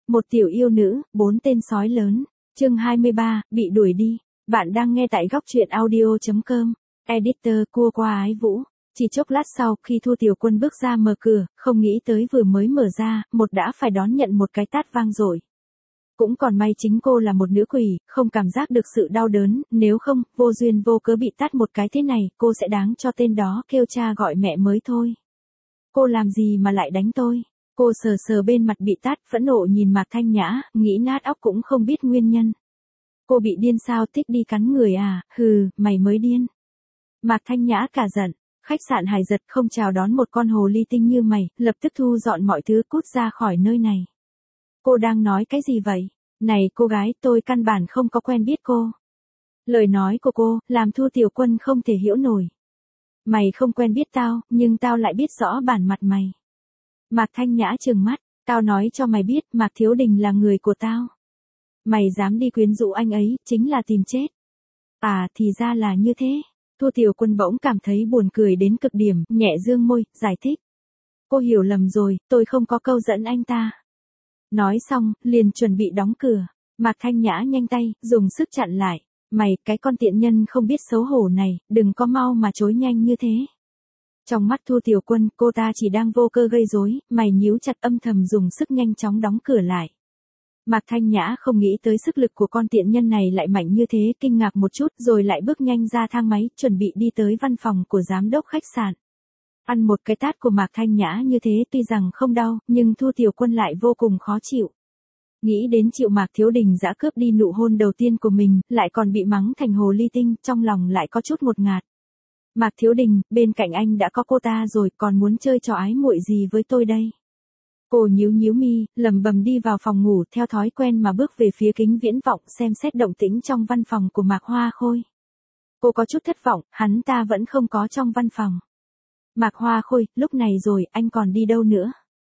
Một tiểu yêu nữ, 4 tên sói lớn. Chương 23, bị đuổi đi. Bạn đang nghe tại góc truyện audio.com. Editor cua qua ái vũ. Chỉ chốc lát sau, khi Thu Tiểu Quân bước ra mở cửa, không nghĩ tới vừa mới mở ra, một đã phải đón nhận một cái tát vang dội. Cũng còn may chính cô là một nữ quỷ, không cảm giác được sự đau đớn, nếu không, vô duyên vô cớ bị tát một cái thế này, cô sẽ đáng cho tên đó kêu cha gọi mẹ mới thôi. Cô làm gì mà lại đánh tôi? Cô sờ sờ bên mặt bị tát, phẫn nộ nhìn Mạc Thanh Nhã, nghĩ nát óc cũng không biết nguyên nhân. Cô bị điên sao, thích đi cắn người à? Hừ, mày mới điên. Mạc Thanh Nhã cả giận. Khách sạn Hải Giật không chào đón một con hồ ly tinh như mày, lập tức thu dọn mọi thứ cút ra khỏi nơi này. Cô đang nói cái gì vậy? Này cô gái, tôi căn bản không có quen biết cô. Lời nói của cô, làm Thu Tiểu Quân không thể hiểu nổi. Mày không quen biết tao, nhưng tao lại biết rõ bản mặt mày. Mạc Thanh Nhã trừng mắt, tao nói cho mày biết, Mạc Thiếu Đình là người của tao. Mày dám đi quyến rũ anh ấy, chính là tìm chết. À, thì ra là như thế. Thu Tiểu Quân bỗng cảm thấy buồn cười đến cực điểm, nhẹ dương môi, giải thích. Cô hiểu lầm rồi, tôi không có câu dẫn anh ta. Nói xong, liền chuẩn bị đóng cửa. Mạc Thanh Nhã nhanh tay, dùng sức chặn lại. Mày, cái con tiện nhân không biết xấu hổ này, đừng có mau mà chối nhanh như thế. Trong mắt Thu Tiểu Quân, cô ta chỉ đang vô cơ gây rối, mày nhíu chặt âm thầm dùng sức nhanh chóng đóng cửa lại. Mạc Thanh Nhã không nghĩ tới sức lực của con tiện nhân này lại mạnh như thế, kinh ngạc một chút rồi lại bước nhanh ra thang máy, chuẩn bị đi tới văn phòng của giám đốc khách sạn. Ăn một cái tát của Mạc Thanh Nhã như thế tuy rằng không đau, nhưng Thu Tiểu Quân lại vô cùng khó chịu. Nghĩ đến chịu Mạc Thiếu Đình dã cướp đi nụ hôn đầu tiên của mình, lại còn bị mắng thành hồ ly tinh, trong lòng lại có chút ngột ngạt. Mạc Thiếu Đình, bên cạnh anh đã có cô ta rồi, còn muốn chơi trò ái muội gì với tôi đây? Cô nhíu nhíu mi, lẩm bẩm đi vào phòng ngủ, theo thói quen mà bước về phía kính viễn vọng xem xét động tĩnh trong văn phòng của Mạc Hoa Khôi. Cô có chút thất vọng, hắn ta vẫn không có trong văn phòng. Mạc Hoa Khôi, lúc này rồi, anh còn đi đâu nữa?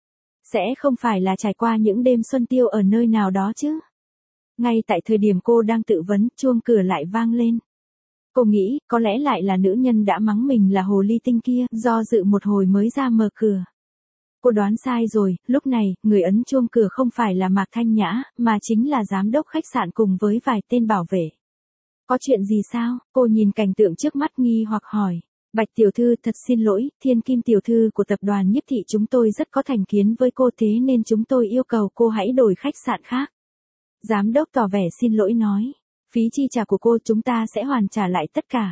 Sẽ không phải là trải qua những đêm xuân tiêu ở nơi nào đó chứ? Ngay tại thời điểm cô đang tự vấn, chuông cửa lại vang lên. Cô nghĩ, có lẽ lại là nữ nhân đã mắng mình là hồ ly tinh kia, do dự một hồi mới ra mở cửa. Cô đoán sai rồi, lúc này, người ấn chuông cửa không phải là Mạc Thanh Nhã, mà chính là giám đốc khách sạn cùng với vài tên bảo vệ. Có chuyện gì sao? Cô nhìn cảnh tượng trước mắt nghi hoặc hỏi. Bạch tiểu thư, thật xin lỗi, Thiên Kim tiểu thư của tập đoàn Nhiếp Thị chúng tôi rất có thành kiến với cô, thế nên chúng tôi yêu cầu cô hãy đổi khách sạn khác. Giám đốc tỏ vẻ xin lỗi nói. Phí chi trả của cô chúng ta sẽ hoàn trả lại tất cả.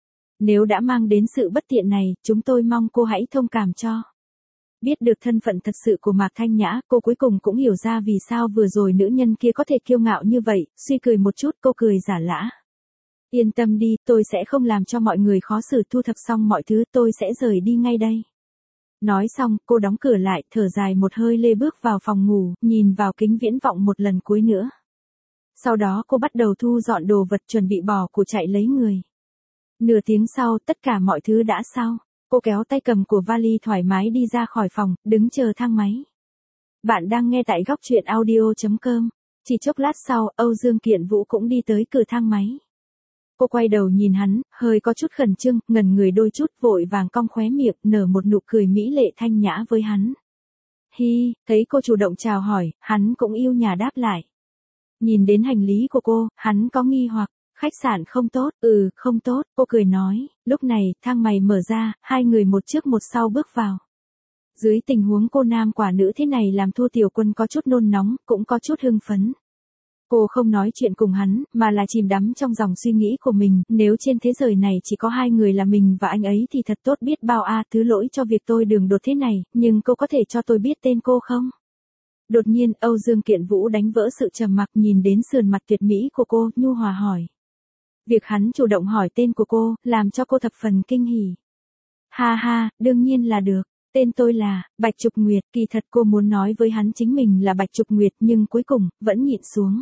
Nếu đã mang đến sự bất tiện này, chúng tôi mong cô hãy thông cảm cho. Biết được thân phận thật sự của Mạc Thanh Nhã, cô cuối cùng cũng hiểu ra vì sao vừa rồi nữ nhân kia có thể kiêu ngạo như vậy, suy cười một chút, cô cười giả lả. Yên tâm đi, tôi sẽ không làm cho mọi người khó xử, thu thập xong mọi thứ, tôi sẽ rời đi ngay đây. Nói xong, cô đóng cửa lại, thở dài một hơi lê bước vào phòng ngủ, nhìn vào kính viễn vọng một lần cuối nữa. Sau đó cô bắt đầu thu dọn đồ vật chuẩn bị bỏ của chạy lấy người. Nửa tiếng sau, tất cả mọi thứ đã xong. Cô kéo tay cầm của vali thoải mái đi ra khỏi phòng, đứng chờ thang máy. Bạn đang nghe tại góc truyện audio.com. Chỉ chốc lát sau, Âu Dương Kiện Vũ cũng đi tới cửa thang máy. Cô quay đầu nhìn hắn, hơi có chút khẩn trương, ngẩn người đôi chút, vội vàng cong khóe miệng, nở một nụ cười mỹ lệ thanh nhã với hắn. Hi, thấy cô chủ động chào hỏi, hắn cũng yêu nhã đáp lại. Nhìn đến hành lý của cô, hắn có nghi hoặc. Khách sạn không tốt, không tốt, cô cười nói. Lúc này, thang máy mở ra, hai người một trước một sau bước vào. Dưới tình huống cô nam quả nữ thế này làm Thu Tiểu Quân có chút nôn nóng, cũng có chút hưng phấn. Cô không nói chuyện cùng hắn, mà là chìm đắm trong dòng suy nghĩ của mình, nếu trên thế giới này chỉ có hai người là mình và anh ấy thì thật tốt biết bao a. Thứ lỗi cho việc tôi đường đột thế này, nhưng cô có thể cho tôi biết tên cô không? Đột nhiên, Âu Dương Kiện Vũ đánh vỡ sự trầm mặc, nhìn đến sườn mặt tuyệt mỹ của cô, nhu hòa hỏi. Việc hắn chủ động hỏi tên của cô, làm cho cô thập phần kinh hỉ. Ha ha, đương nhiên là được. Tên tôi là Bạch Trục Nguyệt. Kỳ thật cô muốn nói với hắn chính mình là Bạch Trục Nguyệt, nhưng cuối cùng vẫn nhịn xuống.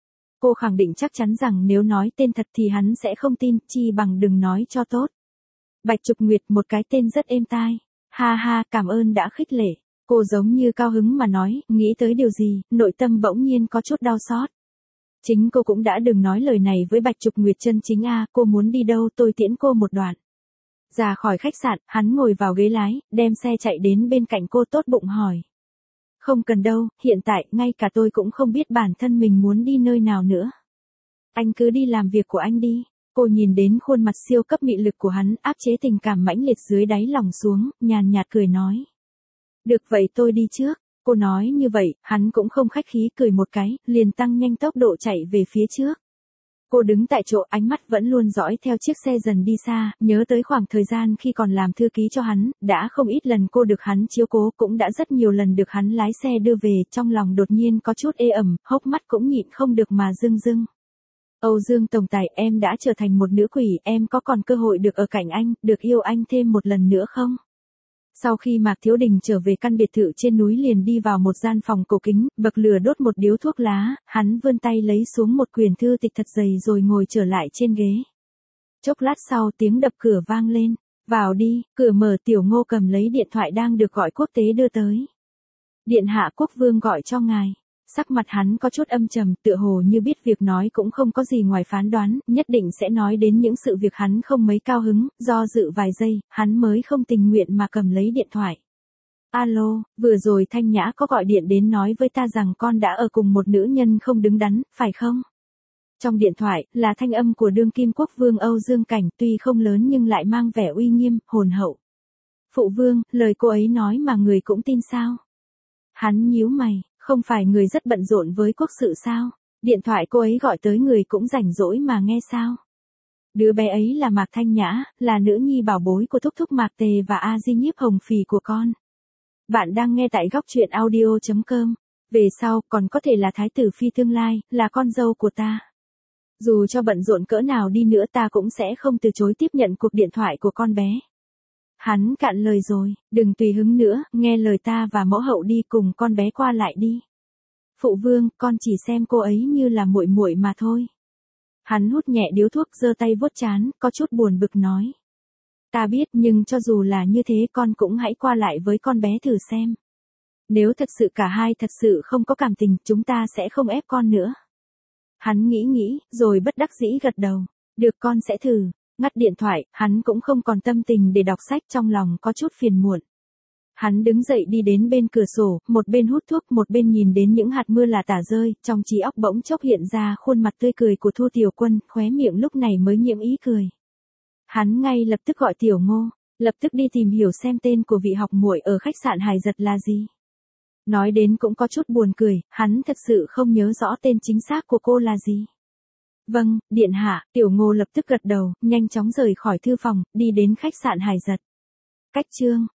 Cô khẳng định chắc chắn rằng nếu nói tên thật thì hắn sẽ không tin, chi bằng đừng nói cho tốt. Bạch Trục Nguyệt, một cái tên rất êm tai. Ha ha, cảm ơn đã khích lệ. Cô giống như cao hứng mà nói, nghĩ tới điều gì, nội tâm bỗng nhiên có chút đau xót. Chính cô cũng đã đừng nói lời này với Bạch Trục Nguyệt chân chính a. Cô muốn đi đâu tôi tiễn cô một đoạn. Ra khỏi khách sạn, hắn ngồi vào ghế lái, đem xe chạy đến bên cạnh cô, tốt bụng hỏi. Không cần đâu, hiện tại, ngay cả tôi cũng không biết bản thân mình muốn đi nơi nào nữa. Anh cứ đi làm việc của anh đi. Cô nhìn đến khuôn mặt siêu cấp mị lực của hắn, áp chế tình cảm mãnh liệt dưới đáy lòng xuống, nhàn nhạt cười nói. Được vậy tôi đi trước. Cô nói như vậy, hắn cũng không khách khí cười một cái, liền tăng nhanh tốc độ chạy về phía trước. Cô đứng tại chỗ, ánh mắt vẫn luôn dõi theo chiếc xe dần đi xa, nhớ tới khoảng thời gian khi còn làm thư ký cho hắn, đã không ít lần cô được hắn chiếu cố, cũng đã rất nhiều lần được hắn lái xe đưa về, trong lòng đột nhiên có chút ê ẩm, hốc mắt cũng nhịn không được mà rưng rưng. Âu Dương tổng tài, em đã trở thành một nữ quỷ, em có còn cơ hội được ở cạnh anh, được yêu anh thêm một lần nữa không? Sau khi Mạc Thiếu Đình trở về căn biệt thự trên núi liền đi vào một gian phòng cổ kính, bậc lửa đốt một điếu thuốc lá, hắn vươn tay lấy xuống một quyển thư tịch thật dày rồi ngồi trở lại trên ghế. Chốc lát sau tiếng đập cửa vang lên, vào đi, cửa mở Tiểu Ngô cầm lấy điện thoại đang được gọi quốc tế đưa tới. Điện hạ quốc vương gọi cho ngài. Sắc mặt hắn có chút âm trầm, tựa hồ như biết việc nói cũng không có gì ngoài phán đoán, nhất định sẽ nói đến những sự việc hắn không mấy cao hứng, do dự vài giây, hắn mới không tình nguyện mà cầm lấy điện thoại. Alo, vừa rồi Thanh Nhã có gọi điện đến nói với ta rằng con đã ở cùng một nữ nhân không đứng đắn, phải không? Trong điện thoại, là thanh âm của đương kim quốc vương Âu Dương Cảnh, tuy không lớn nhưng lại mang vẻ uy nghiêm, hồn hậu. Phụ vương, lời cô ấy nói mà người cũng tin sao? Hắn nhíu mày. Không phải người rất bận rộn với quốc sự sao? Điện thoại cô ấy gọi tới người cũng rảnh rỗi mà nghe sao? Đứa bé ấy là Mạc Thanh Nhã, là nữ nhi bảo bối của thúc thúc Mạc Tề và A Di Nhiếp Hồng Phì của con. Bạn đang nghe tại góc truyện audio.com. Về sau, còn có thể là thái tử phi tương lai, là con dâu của ta. Dù cho bận rộn cỡ nào đi nữa ta cũng sẽ không từ chối tiếp nhận cuộc điện thoại của con bé. Hắn cạn lời rồi, đừng tùy hứng nữa, nghe lời ta và mẫu hậu đi cùng con bé qua lại đi. Phụ vương, con chỉ xem cô ấy như là muội muội mà thôi. Hắn hút nhẹ điếu thuốc giơ tay vuốt trán, có chút buồn bực nói. Ta biết nhưng cho dù là như thế con cũng hãy qua lại với con bé thử xem. Nếu thật sự cả hai thật sự không có cảm tình, chúng ta sẽ không ép con nữa. Hắn nghĩ, rồi bất đắc dĩ gật đầu. Được con sẽ thử. Ngắt điện thoại, hắn cũng không còn tâm tình để đọc sách, trong lòng có chút phiền muộn. Hắn đứng dậy đi đến bên cửa sổ, một bên hút thuốc một bên nhìn đến những hạt mưa là tả rơi, trong trí óc bỗng chốc hiện ra khuôn mặt tươi cười của Thu Tiểu Quân, khóe miệng lúc này mới nhiễm ý cười. Hắn ngay lập tức gọi Tiểu Ngô, lập tức đi tìm hiểu xem tên của vị học muội ở khách sạn Hải Giật là gì. Nói đến cũng có chút buồn cười, hắn thật sự không nhớ rõ tên chính xác của cô là gì. Vâng, điện hạ, Tiểu Ngô lập tức gật đầu, nhanh chóng rời khỏi thư phòng, đi đến khách sạn Hải Giật. Cách chương